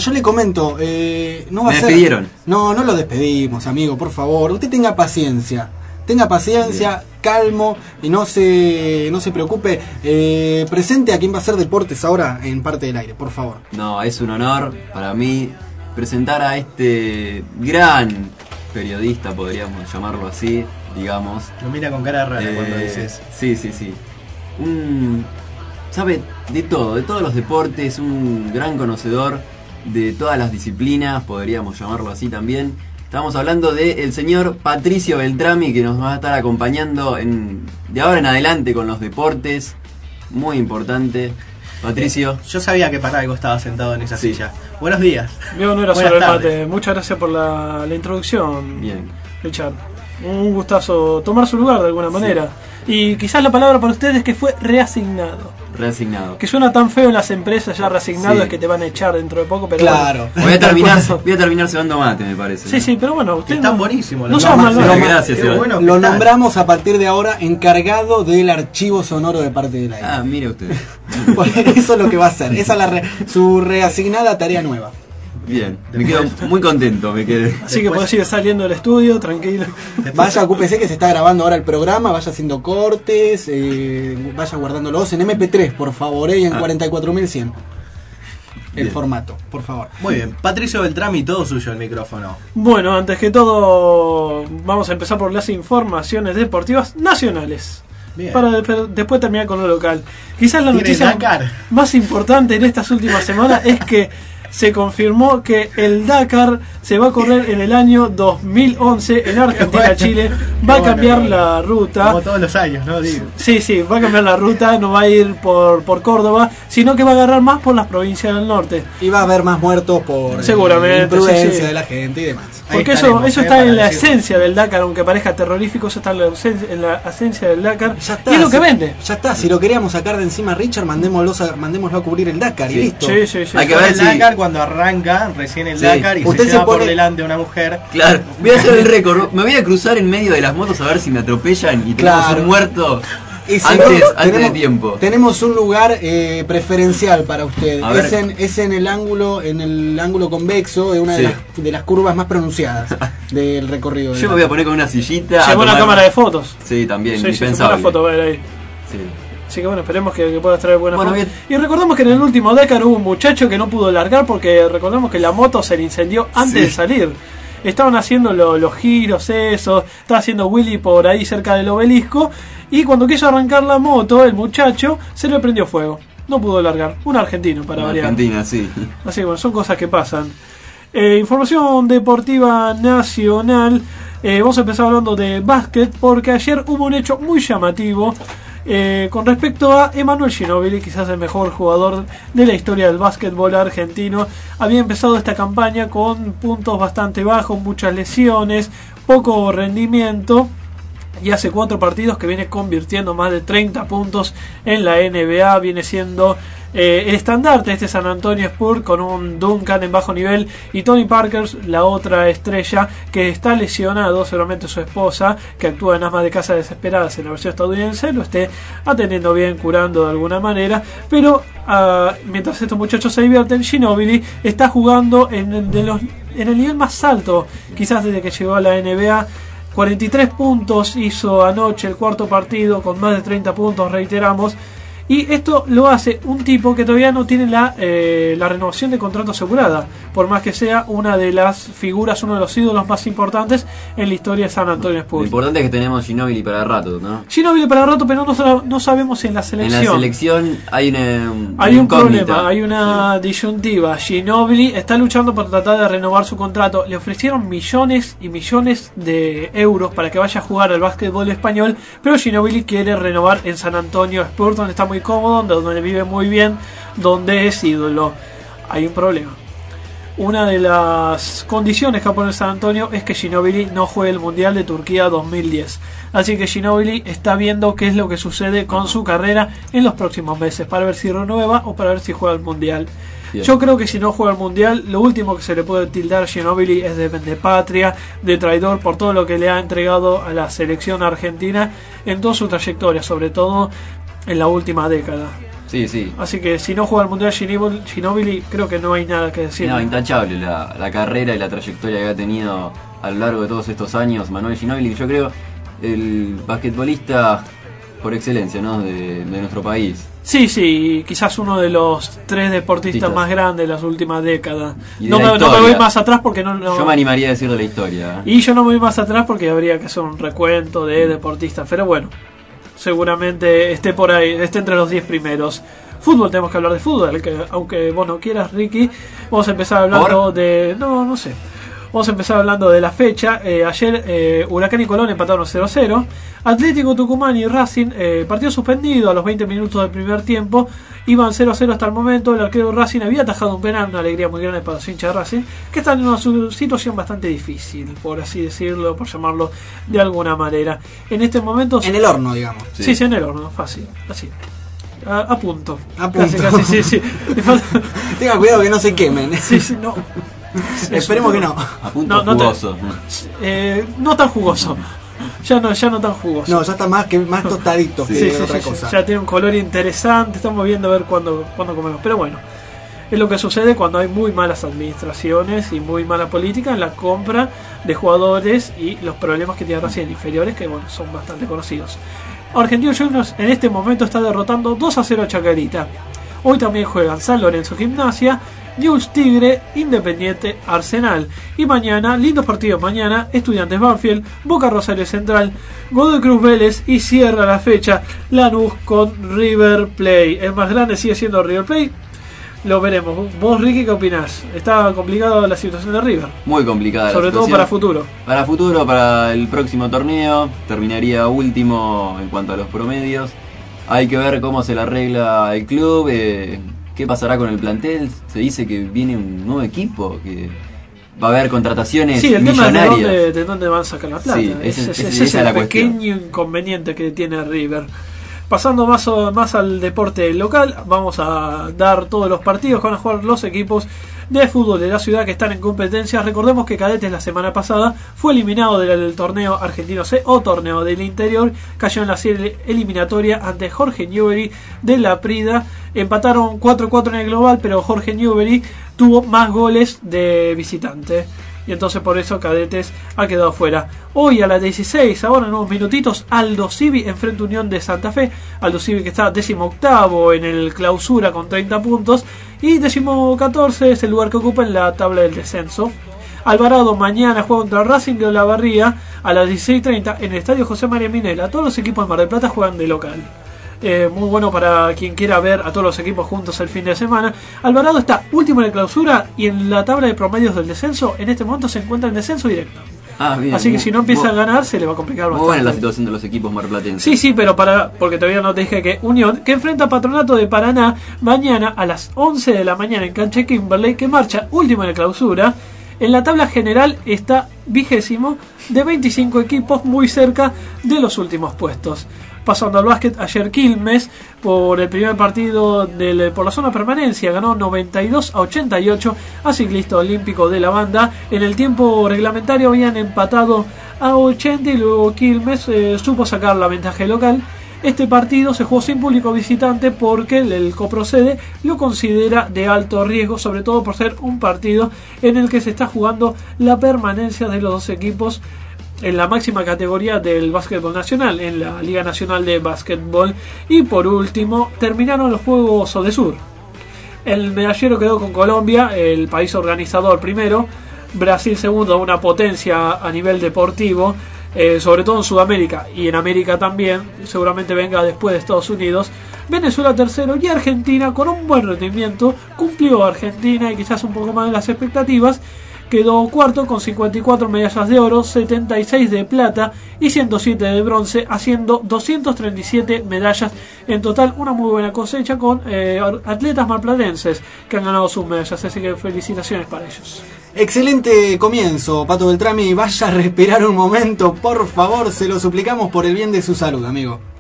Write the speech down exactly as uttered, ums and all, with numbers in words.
Yo le comento, eh, no va Me a ser... despidieron. No, no lo despedimos, amigo, por favor. Usted tenga paciencia. Tenga paciencia, bien, calmo y no se no se preocupe. Eh, presente a quien va a hacer deportes ahora en Parte del Aire, por favor. No, es un honor para mí presentar a este gran periodista, podríamos llamarlo así, digamos. Lo mira con cara rara eh, cuando dices. Sí, sí, sí. Un, sabe de todo, de todos los deportes, un gran conocedor de todas las disciplinas, podríamos llamarlo así también. Estamos hablando del señor Patricio Beltrami, que nos va a estar acompañando en, de ahora en adelante con los deportes. Muy importante. Patricio. Yo sabía que para algo estaba sentado en esa sí. silla. Buenos días. Mío no era Buenas solo el tardes. mate. Muchas gracias por la, la introducción. Bien. Richard. Un gustazo tomar su lugar de alguna manera. Sí. Y quizás la palabra para ustedes es que fue reasignado. Reasignado. Que suena tan feo en las empresas, ya reasignado, sí. es que te van a echar dentro de poco, pero claro. Bueno. Voy a terminar, voy a terminar cebando mate, me parece. Sí, sí, pero bueno, usted están no, buenísimos. No los seas más- malvado. Sí, gracias, Qué bueno que Lo están. nombramos a partir de ahora encargado del archivo sonoro de Parte del Aire. Ah, mire usted. Eso es lo que va a hacer. Esa es la re- su reasignada tarea nueva. Bien, me quedo muy contento, me quedé. Así que Después- podés ir saliendo del estudio, tranquilo. Vaya, ocúpese que se está grabando ahora el programa, vaya haciendo cortes, eh, vaya guardándolos en eme pe tres, por favor, eh, y en Ah. cuarenta y cuatro mil cien. El Bien. formato, por favor. Muy bien. Patricio Beltrami, todo suyo el micrófono. Bueno, antes que todo, vamos a empezar por las informaciones deportivas nacionales. Bien. Para de- después terminar con lo local. Quizás la ¿Tiene noticia Dakar? más importante en estas últimas semanas es que se confirmó que el Dakar se va a correr en el año dos mil once en Argentina, Bueno, Chile. qué Va a bueno, cambiar qué bueno. la ruta. Como todos los años, ¿no? Digo. Sí, sí, va a cambiar la ruta, no va a ir por, por Córdoba, sino que va a agarrar más por las provincias del norte. Y va a haber más muertos por eh, Seguramente, imprudencia sí, sí. de la gente y demás. Ahí Porque eso, estaremos, eso eh, está para en la decirlo. esencia del Dakar, aunque parezca terrorífico, eso está en la, ausencia- en la esencia del Dakar. Ya está, y es lo si- que vende. Ya está, si lo queríamos sacar de encima a Richard, mandémoslo a, mandémoslo a cubrir el Dakar y Sí. listo. Sí, sí, sí. Hay que Con ver el si- Dakar cuando arranca recién el Sí. Dakar y Usted se se lleva por pone- delante una mujer. Claro, voy a hacer el récord. Me voy a cruzar en medio de las motos a ver si me atropellan y tenemos Claro. un muerto Y si antes, no, antes de tenemos- tiempo. Tenemos un lugar eh, preferencial para usted. A ver. Es en, es en el ángulo, en el ángulo convexo de una Sí. de, las, de las curvas más pronunciadas del recorrido. del Yo me voy a poner con una sillita. a Llevó una tomar- cámara de fotos. Sí, también, Sí, sí, se indispensable. una foto, a ver ahí. Sí. Así que bueno, esperemos que, que puedas traer buenas Bueno, fotos. bien. Y recordemos que en el último Dakar hubo un muchacho que no pudo largar porque recordemos que la moto se le incendió antes Sí. de salir. Estaban haciendo lo- los giros, eso, estaba haciendo Willy por ahí cerca del obelisco y cuando quiso arrancar la moto, el muchacho se le prendió fuego. No pudo largar. Un argentino para En variar. Argentina, sí. Así que bueno, son cosas que pasan. Eh, información deportiva nacional. Eh, vamos a empezar hablando de básquet porque ayer hubo un hecho muy llamativo eh, con respecto a Emanuel Ginóbili, quizás el mejor jugador de la historia del básquetbol argentino. Había empezado esta campaña con puntos bastante bajos, muchas lesiones, poco rendimiento. Y hace cuatro partidos que viene convirtiendo más de treinta puntos en la N B A. Viene siendo eh, el estandarte de este San Antonio Spurs con un Duncan en bajo nivel y Tony Parker, la otra estrella que está lesionado, seguramente su esposa, que actúa en Amas de Casa Desesperadas en la versión estadounidense, lo esté atendiendo bien, curando de alguna manera. Pero uh, mientras estos muchachos se divierten, Ginóbili está jugando en, el de los, en el nivel más alto, quizás desde que llegó a la N B A. cuarenta y tres puntos hizo anoche el cuarto partido con más de treinta puntos, reiteramos. Y esto lo hace un tipo que todavía no tiene la, eh, la renovación de contrato asegurada, por más que sea una de las figuras, uno de los ídolos más importantes en la historia de San Antonio Lo Spurs. importante es que tenemos Ginóbili para rato, ¿no? Ginóbili para rato, pero no, sa- no sabemos si en la selección. En la selección hay una, un- Hay un incógnita. problema, hay una disyuntiva. Ginóbili está luchando por tratar de renovar su contrato. Le ofrecieron millones y millones de euros para que vaya a jugar al básquetbol español, pero Ginóbili quiere renovar en San Antonio Spurs, donde está muy cómodo, donde vive muy bien, donde es ídolo. Hay un problema. Una de las condiciones que va a poner San Antonio es que Ginóbili no juegue el Mundial de Turquía dos mil diez. Así que Ginóbili está viendo qué es lo que sucede con su carrera en los próximos meses, para ver si renueva o para ver si juega el Mundial. Bien. Yo creo que si no juega el Mundial, lo último que se le puede tildar a Ginóbili es de vendepatria, de traidor por todo lo que le ha entregado a la selección argentina en toda su trayectoria, sobre todo en la última década. Sí, sí. Así que si no juega el Mundial Ginóbili, Ginóbili, creo que no hay nada que decir. No, intachable la, la carrera y la trayectoria que ha tenido a lo largo de todos estos años Manuel Ginóbili, yo creo el basquetbolista por excelencia, ¿no? de, de nuestro país. Sí, sí, quizás uno de los tres deportistas Tistas. más grandes de las últimas décadas. Y de No la me, no me historia. voy más atrás porque no, no- Yo me animaría a decir de la historia. Y yo no me voy más atrás porque habría que hacer un recuento de deportistas. Pero bueno, seguramente esté por ahí, esté entre los diez primeros. Fútbol, tenemos que hablar de fútbol, que aunque vos no quieras, Ricky, vamos a empezar hablando ¿Por? de... No, no sé. Vamos a empezar hablando de la fecha. Eh, ayer eh, Huracán y Colón empataron cero a cero. Atlético Tucumán y Racing, eh, partido suspendido a los veinte minutos del primer tiempo. Iban cero a cero hasta el momento. El arquero de Racing había atajado un penal, una alegría muy grande para los hinchas de Racing, que están en una su- situación bastante difícil, por así decirlo, por llamarlo de alguna manera. En este momento... En el horno, digamos. Sí, Sí. sí, en el horno, fácil, así. A, a punto. A Casi, punto. casi, sí, sí. Le falta- Tenga cuidado que no se quemen. sí, sí, no. Esperemos que no. A punto No, no te- jugoso. Eh, no tan jugoso. Ya no, ya no tan jugoso. No, ya está más que más tostadito que Sí, sí, otra sí, sí. cosa. Ya tiene un color interesante. Estamos viendo a ver cuándo, cuándo comemos. Pero bueno, es lo que sucede cuando hay muy malas administraciones y muy mala política en la compra de jugadores y los problemas que tiene Racing en inferiores, que bueno, son bastante conocidos. Argentinos Juniors en este momento está derrotando dos a cero a Chacarita. Hoy también juegan San Lorenzo Gimnasia, Newell's Tigre, Independiente, Arsenal. Y mañana, lindos partidos mañana, Estudiantes Banfield, Boca Rosario Central, Godoy Cruz Vélez y cierra la fecha Lanús con River Plate. El más grande sigue siendo River Plate. Lo veremos. Vos, Ricky, ¿qué opinás? Está complicada la situación de River, Muy complicada la sobre todo situación. para futuro. Para futuro, para el próximo torneo, terminaría último en cuanto a los promedios. Hay que ver cómo se le arregla el club, eh, qué pasará con el plantel. Se dice que viene un nuevo equipo, que va a haber contrataciones Sí, el tema es de millonarias. dónde, de dónde van a sacar la plata. Sí, ese, ese- ese- ese- ese es esa es el la cuestión. pequeño inconveniente que tiene River. Pasando más, o- más al deporte local, vamos a dar todos los partidos que van a jugar los equipos de fútbol de la ciudad que están en competencia. Recordemos que Cadetes la semana pasada fue eliminado del, del torneo argentino C o torneo del interior, cayó en la serie eliminatoria ante Jorge Newbery de la Prida. Empataron cuatro a cuatro en el global, pero Jorge Newbery tuvo más goles de visitante. Y entonces por eso Cadetes ha quedado fuera. Hoy a las dieciséis, ahora en unos minutitos, Aldo Civi enfrenta a Unión de Santa Fe. Aldo Civi que está decimoctavo en el clausura con treinta puntos. Y decimocatorce es el lugar que ocupa en la tabla del descenso. Alvarado mañana juega contra Racing de Olavarría a las dieciséis treinta en el estadio José María Minela. Todos los equipos de Mar del Plata juegan de local. Eh, muy bueno para quien quiera ver a todos los equipos juntos el fin de semana. Alvarado está último en la clausura y en la tabla de promedios del descenso en este momento se encuentra en descenso directo. Ah, bien, Así que muy- si no empieza muy- a ganar se le va a complicar Muy bastante. buena la situación de los equipos marplatenses. Sí, sí, pero para porque todavía no te dije que Unión, que enfrenta a Patronato de Paraná mañana a las once de la mañana en cancha de Kimberley, que marcha último en la clausura. En la tabla general está vigésimo de veinticinco equipos, muy cerca de los últimos puestos. Pasando al básquet, ayer Quilmes, por el primer partido del, por la zona permanencia, ganó noventa y dos a ochenta y ocho a Ciclista Olímpico de la Banda. En el tiempo reglamentario habían empatado a ochenta y luego Quilmes eh, supo sacar la ventaja local. Este partido se jugó sin público visitante porque el, el Coprocede lo considera de alto riesgo, sobre todo por ser un partido en el que se está jugando la permanencia de los dos equipos en la máxima categoría del básquetbol nacional, en la Liga Nacional de Básquetbol. Y por último, terminaron los Juegos Odesur. El medallero quedó con Colombia, el país organizador primero, Brasil segundo, una potencia a nivel deportivo, eh, sobre todo en Sudamérica y en América también, seguramente venga después de Estados Unidos. Venezuela tercero y Argentina con un buen rendimiento, cumplió Argentina y quizás un poco más de las expectativas. Quedó cuarto con cincuenta y cuatro medallas de oro, setenta y seis de plata y ciento siete de bronce, haciendo doscientas treinta y siete medallas en total. Una muy buena cosecha con eh, atletas marplatenses que han ganado sus medallas, así que felicitaciones para ellos. Excelente comienzo, Pato Beltrami. Vaya a respirar un momento, por favor, se lo suplicamos por el bien de su salud, amigo.